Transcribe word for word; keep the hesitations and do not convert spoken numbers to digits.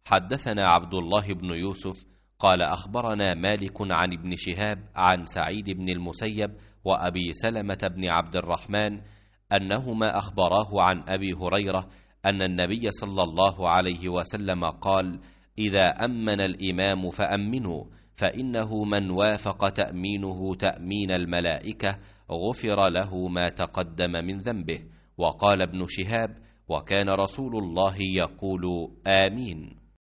حدثنا عبد الله بن يوسف قال أخبرنا مالك عن ابن شهاب عن سعيد بن المسيب وأبي سلمة بن عبد الرحمن أنهما أخبراه عن أبي هريرة أن النبي صلى الله عليه وسلم قال: إذا أمن الإمام فأمنوا، فإنه من وافق تأمينه تأمين الملائكة غفر له ما تقدم من ذنبه. وقال ابن شهاب: وكان رسول الله يقول آمين.